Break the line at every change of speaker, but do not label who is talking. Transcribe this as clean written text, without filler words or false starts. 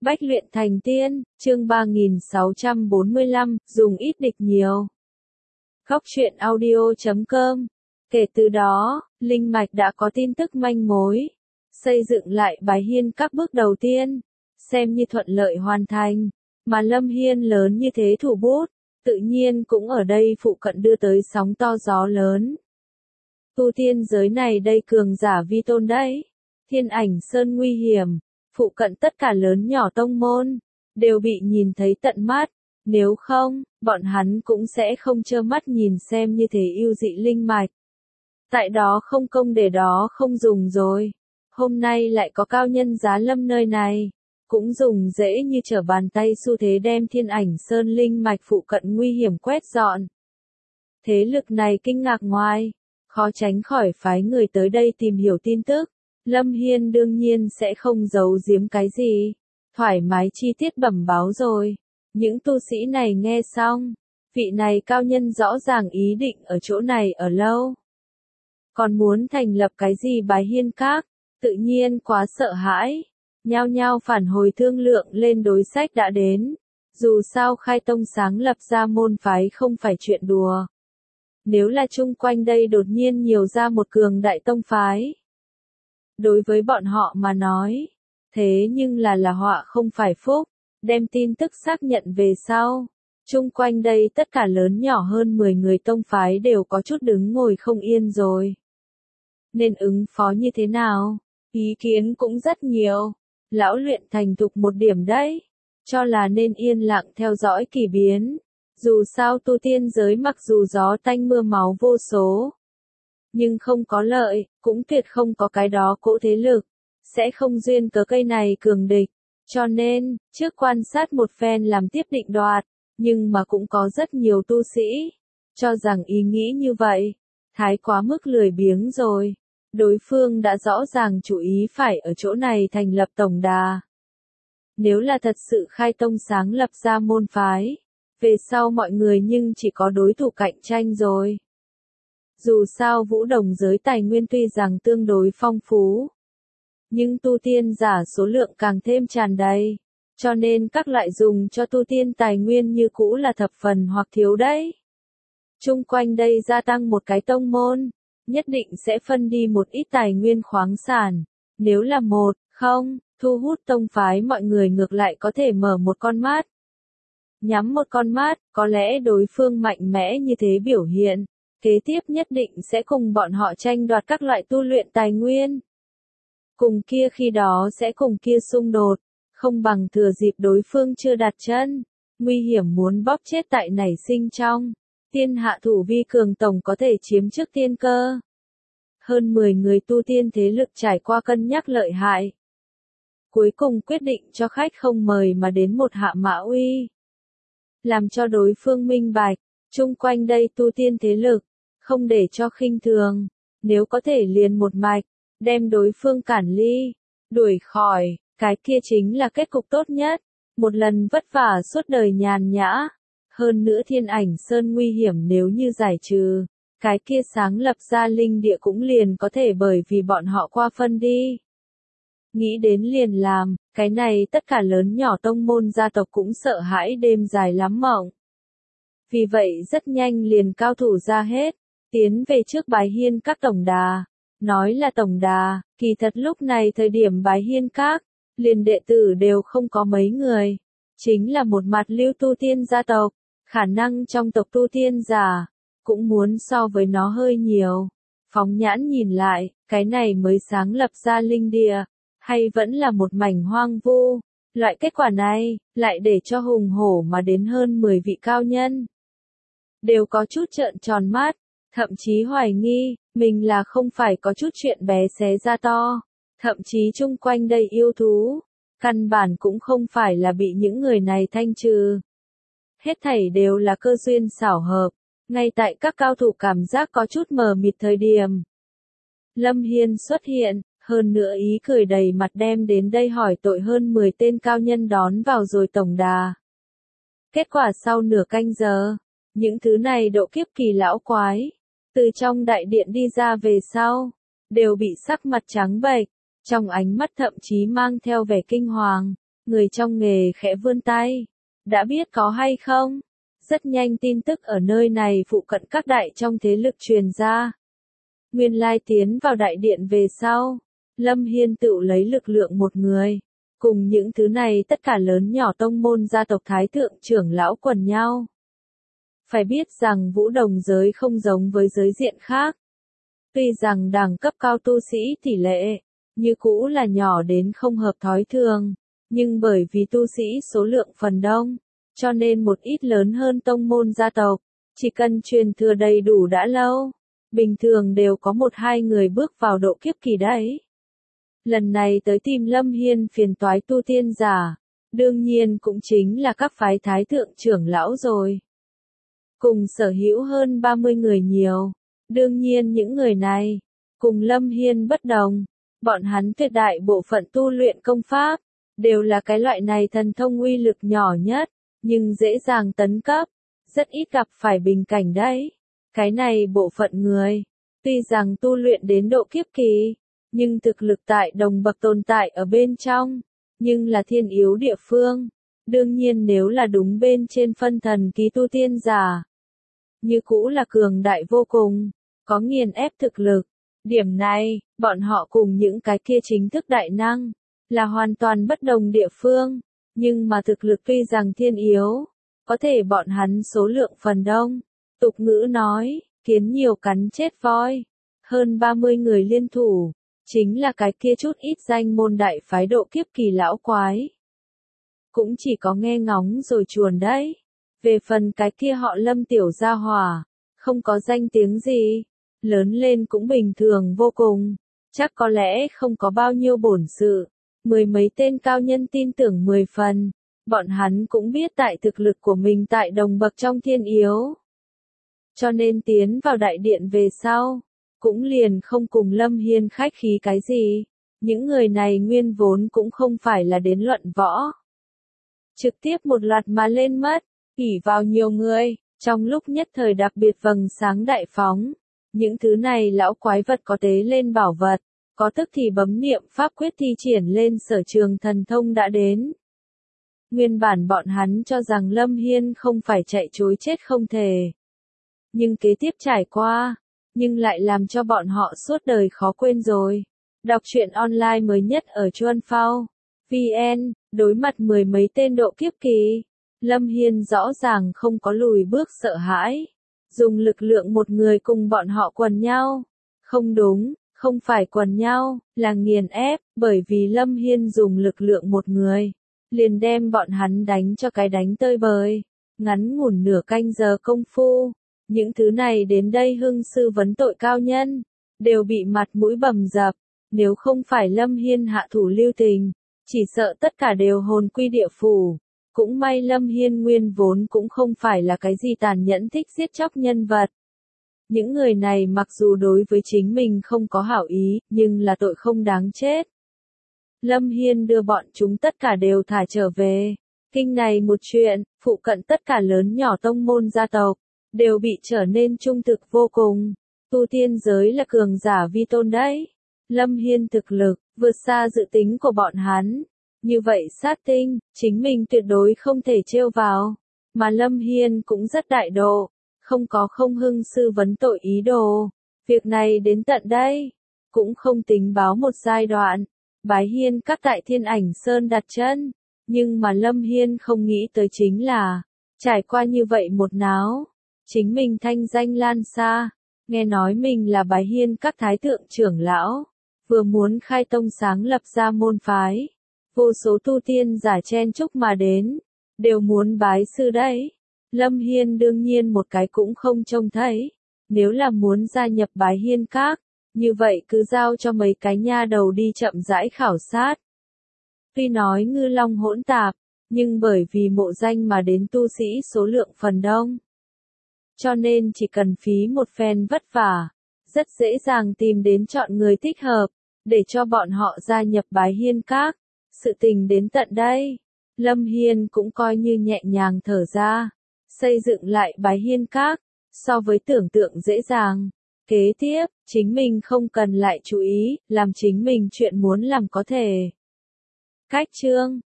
Bách luyện thành tiên, chương 3645, dùng ít địch nhiều. Góc truyện audio.com. Kể từ đó, Linh Mạch đã có tin tức manh mối. Xây dựng lại bài hiên các bước đầu tiên, xem như thuận lợi hoàn thành. Mà Lâm Hiên lớn như thế thủ bút, tự nhiên cũng ở đây phụ cận đưa tới sóng to gió lớn. Tu tiên giới này đây cường giả vi tôn đấy. Thiên Ảnh Sơn nguy hiểm, phụ cận tất cả lớn nhỏ tông môn, đều bị nhìn thấy tận mắt. Nếu không, bọn hắn cũng sẽ không trơ mắt nhìn xem như thế yêu dị linh mạch. Tại đó không công để đó không dùng rồi. Hôm nay lại có cao nhân giá lâm nơi này, cũng dùng dễ như trở bàn tay xu thế đem Thiên Ảnh Sơn linh mạch phụ cận nguy hiểm quét dọn. Thế lực này kinh ngạc ngoài, khó tránh khỏi phái người tới đây tìm hiểu tin tức. Lâm Hiên đương nhiên sẽ không giấu giếm cái gì, thoải mái chi tiết bẩm báo rồi. Những tu sĩ này nghe xong, vị này cao nhân rõ ràng ý định ở chỗ này ở lâu. Còn muốn thành lập cái gì bài hiên các, tự nhiên quá sợ hãi, nhao nhao phản hồi thương lượng lên đối sách đã đến. Dù sao khai tông sáng lập ra môn phái không phải chuyện đùa. Nếu là chung quanh đây đột nhiên nhiều ra một cường đại tông phái, đối với bọn họ mà nói, thế nhưng là họa không phải phúc. Đem tin tức xác nhận về sau, chung quanh đây tất cả lớn nhỏ hơn 10 người tông phái đều có chút đứng ngồi không yên rồi. Nên ứng phó như thế nào? Ý kiến cũng rất nhiều. Lão luyện thành thục một điểm đấy, cho là nên yên lặng theo dõi kỳ biến. Dù sao tu tiên giới mặc dù gió tanh mưa máu vô số, nhưng không có lợi, cũng tuyệt không có cái đó cỗ thế lực, sẽ không duyên cớ cây này cường địch. Cho nên, trước quan sát một phen làm tiếp định đoạt, nhưng mà cũng có rất nhiều tu sĩ cho rằng ý nghĩ như vậy thái quá mức lười biếng rồi. Đối phương đã rõ ràng chủ ý phải ở chỗ này thành lập tổng đà. Nếu là thật sự khai tông sáng lập ra môn phái, về sau mọi người nhưng chỉ có đối thủ cạnh tranh rồi. Dù sao vũ đồng giới tài nguyên tuy rằng tương đối phong phú, nhưng tu tiên giả số lượng càng thêm tràn đầy, cho nên các loại dùng cho tu tiên tài nguyên như cũ là thập phần hoặc thiếu đấy. Chung quanh đây gia tăng một cái tông môn, nhất định sẽ phân đi một ít tài nguyên khoáng sản. Nếu là một, không, thu hút tông phái mọi người ngược lại có thể mở một con mắt. Nhắm một con mắt, có lẽ đối phương mạnh mẽ như thế biểu hiện, kế tiếp nhất định sẽ cùng bọn họ tranh đoạt các loại tu luyện tài nguyên. Cùng kia khi đó sẽ cùng kia xung đột, không bằng thừa dịp đối phương chưa đặt chân, nguy hiểm muốn bóp chết tại nảy sinh trong. Tiên hạ thủ vi cường tổng có thể chiếm trước tiên cơ. Hơn 10 người tu tiên thế lực trải qua cân nhắc lợi hại, cuối cùng quyết định cho khách không mời mà đến một hạ mã uy. Làm cho đối phương minh bạch, chung quanh đây tu tiên thế lực, không để cho khinh thường, nếu có thể liền một mạch, đem đối phương cản ly, đuổi khỏi, cái kia chính là kết cục tốt nhất. Một lần vất vả suốt đời nhàn nhã. Hơn nữa Thiên Ảnh Sơn nguy hiểm nếu như giải trừ, cái kia sáng lập ra linh địa cũng liền có thể bởi vì bọn họ qua phân đi. Nghĩ đến liền làm, cái này tất cả lớn nhỏ tông môn gia tộc cũng sợ hãi đêm dài lắm mộng. Vì vậy rất nhanh liền cao thủ ra hết, tiến về trước bài hiên các tổng đà. Nói là tổng đà, kỳ thật lúc này thời điểm bài hiên các, liền đệ tử đều không có mấy người. Chính là một mặt lưu tu tiên gia tộc, khả năng trong tộc tu tiên giả, cũng muốn so với nó hơi nhiều. Phóng nhãn nhìn lại, cái này mới sáng lập ra linh địa, hay vẫn là một mảnh hoang vu. Loại kết quả này, lại để cho hùng hổ mà đến hơn 10 vị cao nhân. Đều có chút trợn tròn mắt, thậm chí hoài nghi, mình là không phải có chút chuyện bé xé ra to. Thậm chí chung quanh đây yêu thú, căn bản cũng không phải là bị những người này thanh trừ. Hết thảy đều là cơ duyên xảo hợp, ngay tại các cao thủ cảm giác có chút mờ mịt thời điểm. Lâm Hiên xuất hiện, hơn nữa ý cười đầy mặt đem đến đây hỏi tội hơn 10 tên cao nhân đón vào rồi tổng đà. Kết quả sau nửa canh giờ, những thứ này độ kiếp kỳ lão quái, từ trong đại điện đi ra về sau, đều bị sắc mặt trắng bệch, trong ánh mắt thậm chí mang theo vẻ kinh hoàng. Người trong nghề khẽ vươn tay. Đã biết có hay không? Rất nhanh tin tức ở nơi này phụ cận các đại trong thế lực truyền ra. Nguyên lai tiến vào đại điện về sau. Lâm Hiên tự lấy lực lượng một người. Cùng những thứ này tất cả lớn nhỏ tông môn gia tộc thái thượng trưởng lão quần nhau. Phải biết rằng vũ đồng giới không giống với giới diện khác. Tuy rằng đẳng cấp cao tu sĩ tỷ lệ, như cũ là nhỏ đến không hợp thói thường, nhưng bởi vì tu sĩ số lượng phần đông, cho nên một ít lớn hơn tông môn gia tộc, chỉ cần truyền thừa đầy đủ đã lâu, bình thường đều có một hai người bước vào độ kiếp kỳ đấy. Lần này tới tìm Lâm Hiên phiền toái tu tiên giả, đương nhiên cũng chính là các phái thái thượng trưởng lão rồi. Cùng sở hữu hơn 30 người nhiều, đương nhiên những người này, cùng Lâm Hiên bất đồng, bọn hắn tuyệt đại bộ phận tu luyện công pháp, đều là cái loại này thần thông uy lực nhỏ nhất, nhưng dễ dàng tấn cấp, rất ít gặp phải bình cảnh đấy. Cái này bộ phận người, tuy rằng tu luyện đến độ kiếp kỳ, nhưng thực lực tại đồng bậc tồn tại ở bên trong, nhưng là thiên yếu địa phương. Đương nhiên nếu là đúng bên trên phân thần ký tu tiên giả, như cũ là cường đại vô cùng, có nghiền ép thực lực. Điểm này, bọn họ cùng những cái kia chính thức đại năng, là hoàn toàn bất đồng địa phương, nhưng mà thực lực tuy rằng thiên yếu, có thể bọn hắn số lượng phần đông. Tục ngữ nói, kiến nhiều cắn chết voi, hơn 30 người liên thủ, chính là cái kia chút ít danh môn đại phái độ kiếp kỳ lão quái. Cũng chỉ có nghe ngóng rồi chuồn đấy. Về phần cái kia họ Lâm tiểu gia hỏa, không có danh tiếng gì, lớn lên cũng bình thường vô cùng, chắc có lẽ không có bao nhiêu bổn sự. Mười mấy tên cao nhân tin tưởng 10 phần, bọn hắn cũng biết tại thực lực của mình tại đồng bậc trong thiên yếu. Cho nên tiến vào đại điện về sau, cũng liền không cùng Lâm Hiên khách khí cái gì. Những người này nguyên vốn cũng không phải là đến luận võ. Trực tiếp một loạt mà lên mất, ỷ vào nhiều người, trong lúc nhất thời đặc biệt vầng sáng đại phóng. Những thứ này lão quái vật có tế lên bảo vật, có tức thì bấm niệm pháp quyết thi triển lên sở trường thần thông đã đến. Nguyên bản bọn hắn cho rằng Lâm Hiên không phải chạy trối chết không thể. Nhưng kế tiếp trải qua, nhưng lại làm cho bọn họ suốt đời khó quên rồi. Đọc truyện online mới nhất ở Chuan Phao, VN, đối mặt mười mấy tên độ kiếp kỳ, Lâm Hiên rõ ràng không có lùi bước sợ hãi. Dùng lực lượng một người cùng bọn họ quần nhau. Không đúng, không phải quần nhau, là nghiền ép, bởi vì Lâm Hiên dùng lực lượng một người, liền đem bọn hắn đánh cho cái đánh tơi bời. Ngắn ngủn nửa canh giờ công phu, những thứ này đến đây hưng sư vấn tội cao nhân, đều bị mặt mũi bầm dập. Nếu không phải Lâm Hiên hạ thủ lưu tình, chỉ sợ tất cả đều hồn quy địa phủ. Cũng may Lâm Hiên nguyên vốn cũng không phải là cái gì tàn nhẫn thích giết chóc nhân vật. Những người này mặc dù đối với chính mình không có hảo ý, nhưng là tội không đáng chết. Lâm Hiên đưa bọn chúng tất cả đều thả trở về. Kinh này một chuyện, phụ cận tất cả lớn nhỏ tông môn gia tộc, đều bị trở nên trung thực vô cùng. Tu tiên giới là cường giả vi tôn đấy. Lâm Hiên thực lực, vượt xa dự tính của bọn hắn. Như vậy sát tinh, chính mình tuyệt đối không thể trêu vào. Mà Lâm Hiên cũng rất đại độ, không có không hưng sư vấn tội ý đồ. Việc này đến tận đây, cũng không tính báo một giai đoạn. Bái Hiên các tại Thiên Ảnh Sơn đặt chân, nhưng mà Lâm Hiên không nghĩ tới chính là, trải qua như vậy một náo, chính mình thanh danh lan xa, nghe nói mình là Bái Hiên các thái thượng trưởng lão, vừa muốn khai tông sáng lập ra môn phái. Vô số tu tiên giả chen chúc mà đến, đều muốn bái sư đấy. Lâm Hiên đương nhiên một cái cũng không trông thấy. Nếu là muốn gia nhập Bái Hiên các, như vậy cứ giao cho mấy cái nha đầu đi chậm rãi khảo sát. Tuy nói ngư long hỗn tạp, nhưng bởi vì mộ danh mà đến tu sĩ số lượng phần đông. Cho nên chỉ cần phí một phen vất vả, rất dễ dàng tìm đến chọn người thích hợp, để cho bọn họ gia nhập Bái Hiên các. Sự tình đến tận đây, Lâm Hiên cũng coi như nhẹ nhàng thở ra, xây dựng lại Bái Hiên các, so với tưởng tượng dễ dàng. Kế tiếp, chính mình không cần lại chú ý, làm chính mình chuyện muốn làm có thể. Cách chương